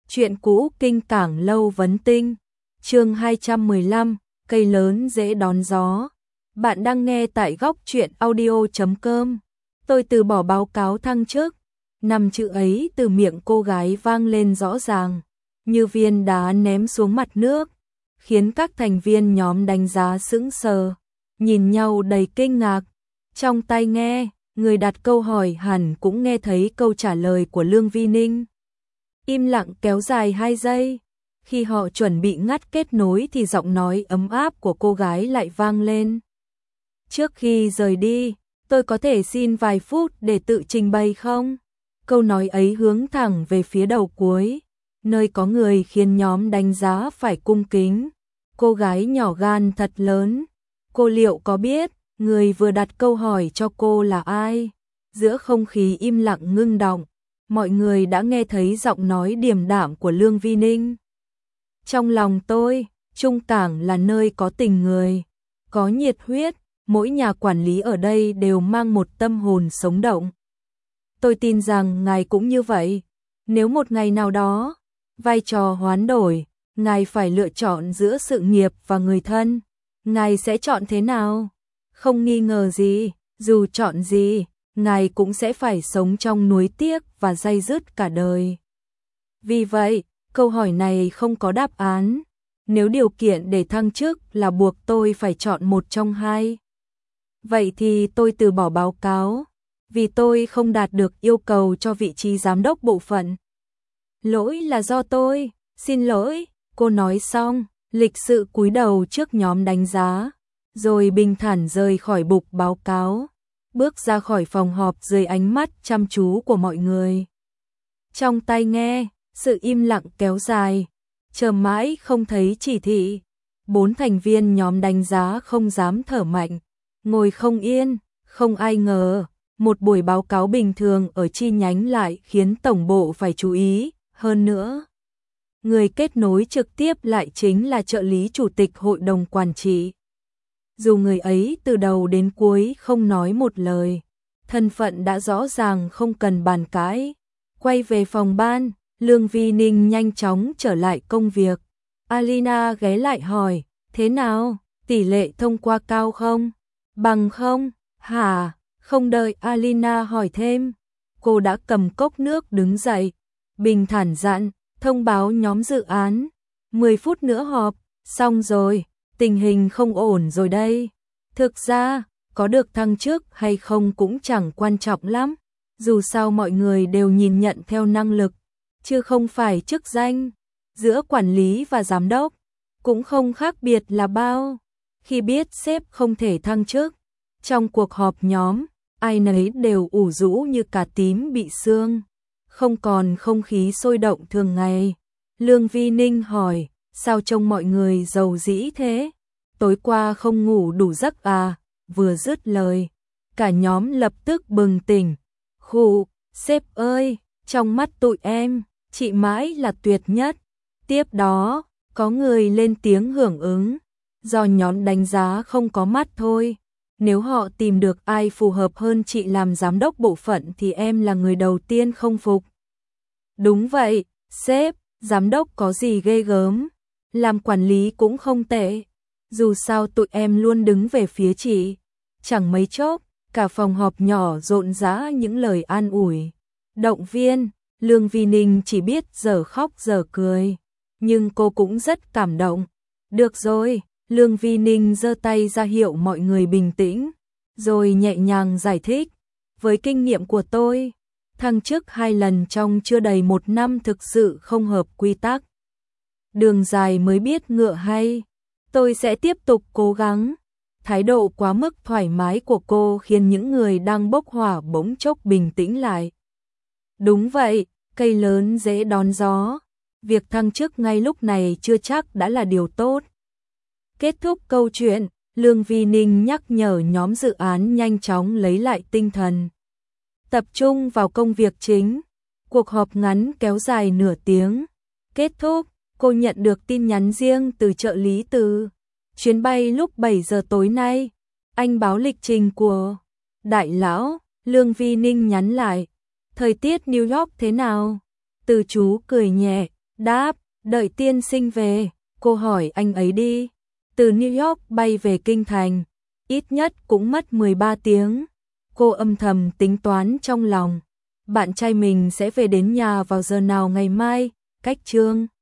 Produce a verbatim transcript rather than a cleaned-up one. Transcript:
Chuyện cũ kinh cảng lâu vấn tinh. Chương hai trăm mười lăm, cây lớn dễ đón gió. Bạn đang nghe tại góc truyện audio chấm com. Tôi từ bỏ báo cáo thăng chức. Năm chữ ấy từ miệng cô gái vang lên rõ ràng, như viên đá ném xuống mặt nước, khiến các thành viên nhóm đánh giá sững sờ, nhìn nhau đầy kinh ngạc. Trong tai nghe, người đặt câu hỏi hẳn cũng nghe thấy câu trả lời của Lương Vi Ninh. Im lặng kéo dài hai giây. Khi họ chuẩn bị ngắt kết nối thì giọng nói ấm áp của cô gái lại vang lên. Trước khi rời đi, tôi có thể xin vài phút để tự trình bày không? Câu nói ấy hướng thẳng về phía đầu cuối, nơi có người khiến nhóm đánh giá phải cung kính. Cô gái nhỏ gan thật lớn. Cô liệu có biết người vừa đặt câu hỏi cho cô là ai? Giữa không khí im lặng ngưng đọng, mọi người đã nghe thấy giọng nói điềm đạm của Lương Vi Ninh. Trong lòng tôi, Trung Cảng là nơi có tình người, có nhiệt huyết, mỗi nhà quản lý ở đây đều mang một tâm hồn sống động. Tôi tin rằng ngài cũng như vậy. Nếu một ngày nào đó, vai trò hoán đổi, ngài phải lựa chọn giữa sự nghiệp và người thân, ngài sẽ chọn thế nào? Không nghi ngờ gì, dù chọn gì, ngài cũng sẽ phải sống trong nuối tiếc và day dứt cả đời. Vì vậy, câu hỏi này không có đáp án. Nếu điều kiện để thăng chức là buộc tôi phải chọn một trong hai, vậy thì tôi từ bỏ báo cáo, vì tôi không đạt được yêu cầu cho vị trí giám đốc bộ phận. Lỗi là do tôi, xin lỗi, cô nói xong, lịch sự cúi đầu trước nhóm đánh giá, rồi bình thản rời khỏi bục báo cáo, bước ra khỏi phòng họp dưới ánh mắt chăm chú của mọi người. Trong tai nghe, sự im lặng kéo dài, chờ mãi không thấy chỉ thị. Bốn thành viên nhóm đánh giá không dám thở mạnh, ngồi không yên. Không ai ngờ, một buổi báo cáo bình thường ở chi nhánh lại khiến tổng bộ phải chú ý. Hơn nữa, người kết nối trực tiếp lại chính là trợ lý chủ tịch hội đồng quản trị. Dù người ấy từ đầu đến cuối không nói một lời, thân phận đã rõ ràng không cần bàn cãi. Quay về phòng ban, Lương Vi Ninh nhanh chóng trở lại công việc. Alina ghé lại hỏi, thế nào, tỷ lệ thông qua cao không? Bằng không? Hả? Không đợi Alina hỏi thêm, cô đã cầm cốc nước đứng dậy, bình thản dặn, thông báo nhóm dự án, mười phút nữa họp, xong rồi, tình hình không ổn rồi đây. Thực ra, có được thăng chức hay không cũng chẳng quan trọng lắm, dù sao mọi người đều nhìn nhận theo năng lực, chứ không phải chức danh. Giữa quản lý và giám đốc cũng không khác biệt là bao. Khi biết sếp không thể thăng chức, trong cuộc họp nhóm, ai nấy đều ủ rũ như cà tím bị sương, không còn không khí sôi động thường ngày. Lương Vi Ninh hỏi, sao trông mọi người rầu rĩ thế? Tối qua không ngủ đủ giấc à? Vừa dứt lời, cả nhóm lập tức bừng tỉnh. Khụ, sếp ơi, trong mắt tụi em, chị mãi là tuyệt nhất. Tiếp đó, có người lên tiếng hưởng ứng, do nhóm đánh giá không có mắt thôi. Nếu họ tìm được ai phù hợp hơn chị làm giám đốc bộ phận thì em là người đầu tiên không phục. Đúng vậy, sếp, giám đốc có gì ghê gớm, làm quản lý cũng không tệ. Dù sao tụi em luôn đứng về phía chị. Chẳng mấy chốc, cả phòng họp nhỏ rộn rã những lời an ủi, động viên. Lương Vi Ninh chỉ biết giờ khóc giờ cười, nhưng cô cũng rất cảm động. Được rồi, Lương Vi Ninh giơ tay ra hiệu mọi người bình tĩnh, rồi nhẹ nhàng giải thích. Với kinh nghiệm của tôi, thăng chức hai lần trong chưa đầy một năm thực sự không hợp quy tắc. Đường dài mới biết ngựa hay, tôi sẽ tiếp tục cố gắng. Thái độ quá mức thoải mái của cô khiến những người đang bốc hỏa bỗng chốc bình tĩnh lại. Đúng vậy, cây lớn dễ đón gió. Việc thăng chức ngay lúc này chưa chắc đã là điều tốt. Kết thúc câu chuyện, Lương Vi Ninh nhắc nhở nhóm dự án nhanh chóng lấy lại tinh thần, tập trung vào công việc chính. Cuộc họp ngắn kéo dài nửa tiếng. Kết thúc, cô nhận được tin nhắn riêng từ trợ lý Từ. Chuyến bay lúc bảy giờ tối nay. Anh báo lịch trình của đại lão. Lương Vi Ninh nhắn lại, thời tiết New York thế nào? Từ chú cười nhẹ, Đáp, đợi tiên sinh về, cô hỏi anh ấy đi. Từ New York bay về Kinh Thành, ít nhất cũng mất mười ba tiếng. Cô âm thầm tính toán trong lòng, bạn trai mình sẽ về đến nhà vào giờ nào ngày mai, cách Trương